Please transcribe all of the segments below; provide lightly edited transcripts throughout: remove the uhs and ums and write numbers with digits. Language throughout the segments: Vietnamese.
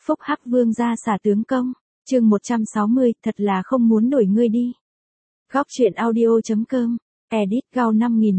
Phúc Hắc Vương gia xả tướng công. Chương 160, thật là không muốn đổi ngươi đi. Góc truyện audio.com. Edit Gao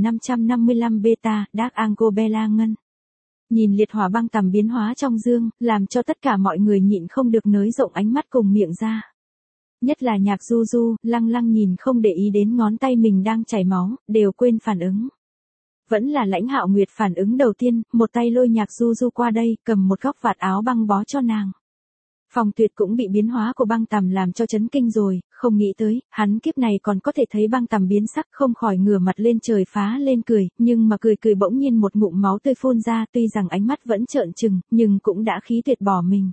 5555 beta, Dark Angle Bella Ngân. Nhìn liệt hỏa băng tầm biến hóa trong dương, làm cho tất cả mọi người nhịn không được nới rộng ánh mắt cùng miệng ra. Nhất là Nhạc Du Du, lăng lăng nhìn không để ý đến ngón tay mình đang chảy máu, đều quên phản ứng. Vẫn là Lãnh Hạo Nguyệt phản ứng đầu tiên, một tay lôi Nhạc Du Du qua đây, cầm một góc vạt áo băng bó cho nàng. Phòng Tuyệt cũng bị biến hóa của băng tầm làm cho chấn kinh rồi, không nghĩ tới, hắn kiếp này còn có thể thấy băng tầm biến sắc, không khỏi ngửa mặt lên trời phá lên cười, nhưng mà cười bỗng nhiên một ngụm máu tươi phun ra, tuy rằng ánh mắt vẫn trợn trừng, nhưng cũng đã khí tuyệt bỏ mình.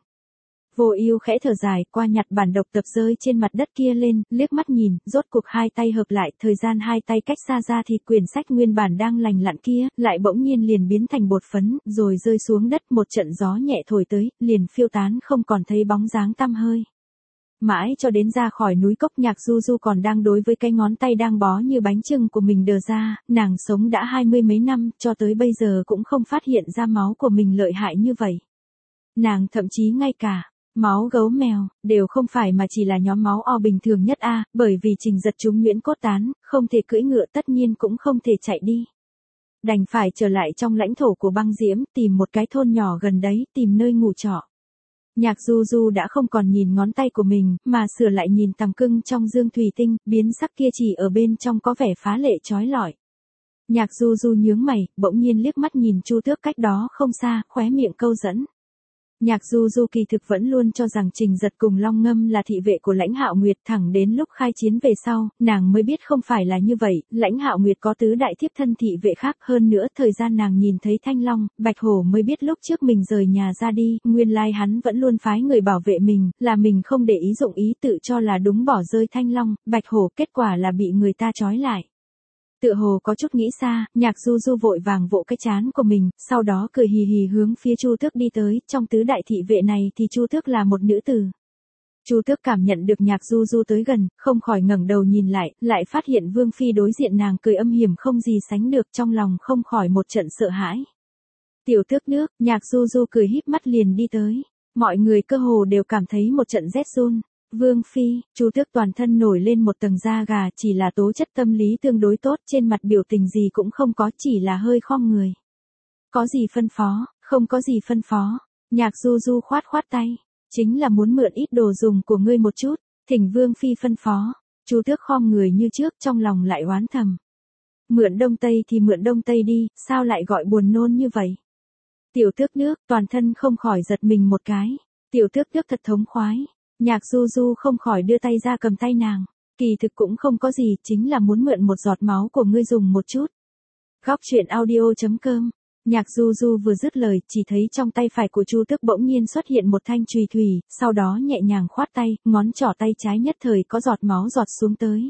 Vô Ưu khẽ thở dài, qua nhặt bản độc tập rơi trên mặt đất kia lên, liếc mắt nhìn, rốt cuộc hai tay hợp lại, thời gian hai tay cách xa ra thì quyển sách nguyên bản đang lành lặn kia, lại bỗng nhiên liền biến thành bột phấn, rồi rơi xuống đất, một trận gió nhẹ thổi tới, liền phiêu tán không còn thấy bóng dáng tăm hơi. Mãi cho đến ra khỏi núi cốc, Nhạc Du Du còn đang đối với cái ngón tay đang bó như bánh chưng của mình đờ ra, nàng sống đã 20 mấy năm, cho tới bây giờ cũng không phát hiện ra máu của mình lợi hại như vậy. Nàng thậm chí ngay cả máu gấu mèo, đều không phải mà chỉ là nhóm máu O bình thường nhất a, bởi vì Trình Giật chúng Nguyễn cốt tán, không thể cưỡi ngựa tất nhiên cũng không thể chạy đi. Đành phải trở lại trong lãnh thổ của băng diễm, tìm một cái thôn nhỏ gần đấy, tìm nơi ngủ trọ. Nhạc Du Du đã không còn nhìn ngón tay của mình, mà sửa lại nhìn tằm cưng trong dương thủy tinh, biến sắc kia chỉ ở bên trong có vẻ phá lệ chói lọi. Nhạc Du Du nhướng mày, bỗng nhiên liếc mắt nhìn Chu Tước cách đó không xa, khóe miệng câu dẫn. Nhạc Du Du kỳ thực vẫn luôn cho rằng Trình Giật cùng Long Ngâm là thị vệ của Lãnh Hạo Nguyệt, thẳng đến lúc khai chiến về sau, nàng mới biết không phải là như vậy, Lãnh Hạo Nguyệt có tứ đại thiếp thân thị vệ khác, hơn nữa thời gian nàng nhìn thấy Thanh Long, Bạch Hổ mới biết lúc trước mình rời nhà ra đi, nguyên lai hắn vẫn luôn phái người bảo vệ mình, là mình không để ý dụng ý tự cho là đúng bỏ rơi Thanh Long, Bạch Hổ, kết quả là bị người ta trói lại. Tựa hồ có chút nghĩ xa, Nhạc Du Du vội vàng vỗ cái trán của mình, sau đó cười hì hì hướng phía Chu Tước đi tới, trong tứ đại thị vệ này thì Chu Tước là một nữ tử. Chu Tước cảm nhận được Nhạc Du Du tới gần, không khỏi ngẩng đầu nhìn lại phát hiện Vương Phi đối diện nàng cười âm hiểm không gì sánh được, trong lòng không khỏi một trận sợ hãi. Tiểu Tước nước, Nhạc Du Du cười híp mắt liền đi tới, mọi người cơ hồ đều cảm thấy một trận rét run. Vương Phi, Chu Tước toàn thân nổi lên một tầng da gà, chỉ là tố chất tâm lý tương đối tốt, trên mặt biểu tình gì cũng không có, chỉ là hơi khom người. Có gì phân phó, không có gì phân phó. Nhạc Du Du khoát tay, chính là muốn mượn ít đồ dùng của ngươi một chút, thỉnh Vương Phi phân phó. Chu Tước khom người như trước, trong lòng lại oán thầm. Mượn Đông Tây thì mượn Đông Tây đi, sao lại gọi buồn nôn như vậy? Tiểu Tước nước, toàn thân không khỏi giật mình một cái. Tiểu Tước nước thật thống khoái. Nhạc Du Du không khỏi đưa tay ra cầm tay nàng, kỳ thực cũng không có gì, chính là muốn mượn một giọt máu của ngươi dùng một chút. Góc truyện audio.com. Nhạc Du Du vừa dứt lời, chỉ thấy trong tay phải của Chu Tước bỗng nhiên xuất hiện một thanh chùy thủy, sau đó nhẹ nhàng khoát tay, ngón trỏ tay trái nhất thời có giọt máu giọt xuống tới.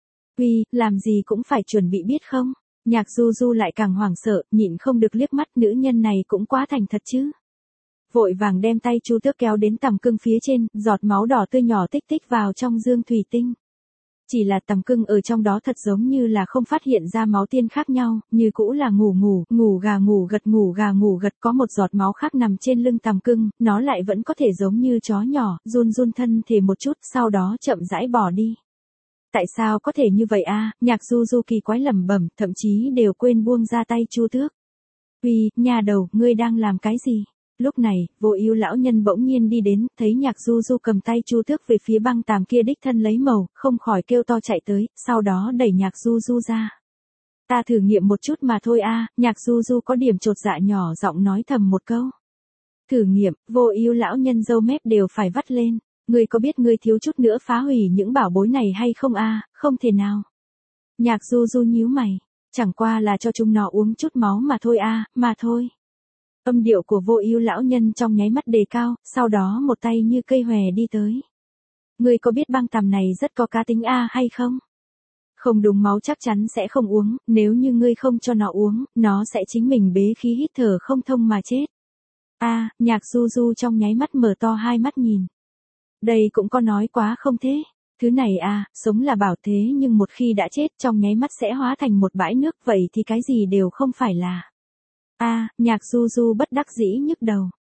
Uy, làm gì cũng phải chuẩn bị biết không? Nhạc Du Du lại càng hoảng sợ, nhịn không được liếc mắt, nữ nhân này cũng quá thành thật chứ. Vội vàng đem tay Chu Tước kéo đến tằm cưng phía trên, giọt máu đỏ tươi nhỏ tích tích vào trong dương thủy tinh. Chỉ là tằm cưng ở trong đó thật giống như là không phát hiện ra máu tiên khác nhau, như cũ là ngủ gà ngủ gật, có một giọt máu khác nằm trên lưng tằm cưng, nó lại vẫn có thể giống như chó nhỏ, run thân thể một chút, sau đó chậm rãi bỏ đi. Tại sao có thể như vậy a? Nhạc Du Du kỳ quái lẩm bẩm, thậm chí đều quên buông ra tay Chu Tước. Uy, nhà đầu, ngươi đang làm cái gì? Lúc này, Vô Ưu lão nhân bỗng nhiên đi đến, thấy Nhạc Du Du cầm tay Chu Tước về phía băng tàm kia đích thân lấy màu, không khỏi kêu to chạy tới, sau đó đẩy Nhạc Du Du ra. Ta thử nghiệm một chút mà thôi a. Nhạc Du Du có điểm chột dạ nhỏ giọng nói thầm một câu. Thử nghiệm, Vô Ưu lão nhân râu mép đều phải vắt lên, ngươi có biết ngươi thiếu chút nữa phá hủy những bảo bối này hay không a? Không thể nào. Nhạc Du Du nhíu mày, chẳng qua là cho chúng nó uống chút máu mà thôi a, mà thôi. Âm điệu của Vô Ưu lão nhân trong nháy mắt đề cao, sau đó một tay như cây hòe đi tới. Ngươi có biết băng tằm này rất có cá tính a hay không? Không đúng, máu chắc chắn sẽ không uống, nếu như ngươi không cho nó uống, nó sẽ chính mình bế khí hít thở không thông mà chết. A, Nhạc Du Du trong nháy mắt mở to hai mắt nhìn. Đây cũng có nói quá không thế? Thứ này a, sống là bảo thế nhưng một khi đã chết trong nháy mắt sẽ hóa thành một bãi nước, vậy thì cái gì đều không phải là. A, Nhạc Du Du bất đắc dĩ nhức đầu.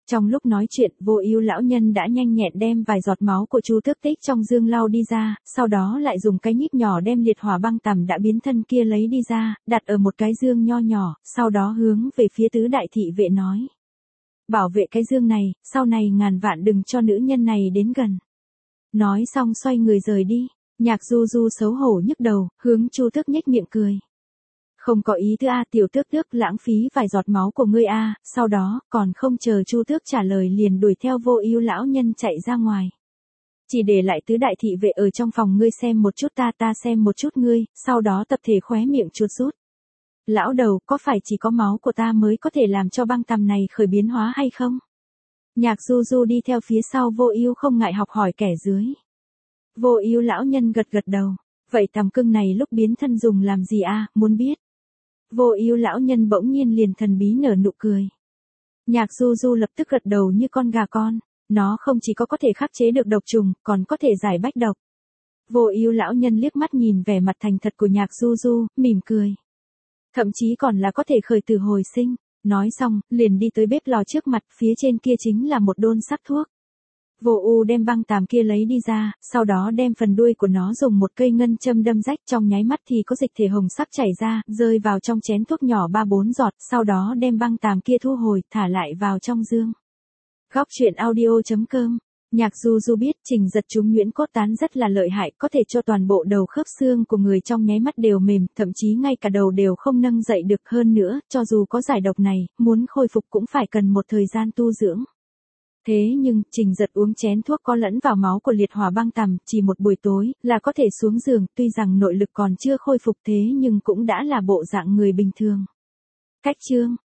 Trong lúc nói chuyện, Vô Ưu lão nhân đã nhanh nhẹn đem vài giọt máu của Chu Tước Tích trong dương lau đi ra, sau đó lại dùng cái nhíp nhỏ đem liệt hỏa băng tằm đã biến thân kia lấy đi ra, đặt ở một cái dương nho nhỏ, sau đó hướng về phía tứ đại thị vệ nói. Bảo vệ cái dương này, sau này ngàn vạn đừng cho nữ nhân này đến gần. Nói xong xoay người rời đi, Nhạc Du Du xấu hổ nhức đầu, hướng Chu Tước nhếch miệng cười. Không có ý tứ a, tiểu tước tước, lãng phí vài giọt máu của ngươi a, sau đó, còn không chờ Chu Tước trả lời liền đuổi theo Vô Ưu lão nhân chạy ra ngoài. Chỉ để lại tứ đại thị vệ ở trong phòng, ngươi xem một chút ta xem một chút ngươi, sau đó tập thể khóe miệng chuột rút. Lão đầu, có phải chỉ có máu của ta mới có thể làm cho băng tằm này khởi biến hóa hay không? Nhạc Du Du đi theo phía sau Vô Ưu không ngại học hỏi kẻ dưới. Vô Ưu lão nhân gật gật đầu, vậy tằm cưng này lúc biến thân dùng làm gì a, muốn biết? Vô Ưu lão nhân bỗng nhiên liền thần bí nở nụ cười. Nhạc Du Du lập tức gật đầu như con gà con, nó không chỉ có thể khắc chế được độc trùng, còn có thể giải bách độc. Vô Ưu lão nhân liếc mắt nhìn vẻ mặt thành thật của Nhạc Du Du, mỉm cười. Thậm chí còn là có thể khởi tử hồi sinh, nói xong, liền đi tới bếp lò trước mặt, phía trên kia chính là một đôn sắc thuốc. Vô Ưu đem băng tằm kia lấy đi ra, sau đó đem phần đuôi của nó dùng một cây ngân châm đâm rách, trong nháy mắt thì có dịch thể hồng sắc chảy ra, rơi vào trong chén thuốc nhỏ 3-4 giọt, sau đó đem băng tằm kia thu hồi, thả lại vào trong dương. Góc truyện audio.com. Nhạc Du Du biết Trình Giật trúng nhuyễn cốt tán rất là lợi hại, có thể cho toàn bộ đầu khớp xương của người trong nháy mắt đều mềm, thậm chí ngay cả đầu đều không nâng dậy được, hơn nữa, cho dù có giải độc này, muốn khôi phục cũng phải cần một thời gian tu dưỡng. Thế nhưng, Trình Giật uống chén thuốc có lẫn vào máu của liệt hỏa băng tằm, chỉ một buổi tối, là có thể xuống giường, tuy rằng nội lực còn chưa khôi phục thế nhưng cũng đã là bộ dạng người bình thường. Cách chương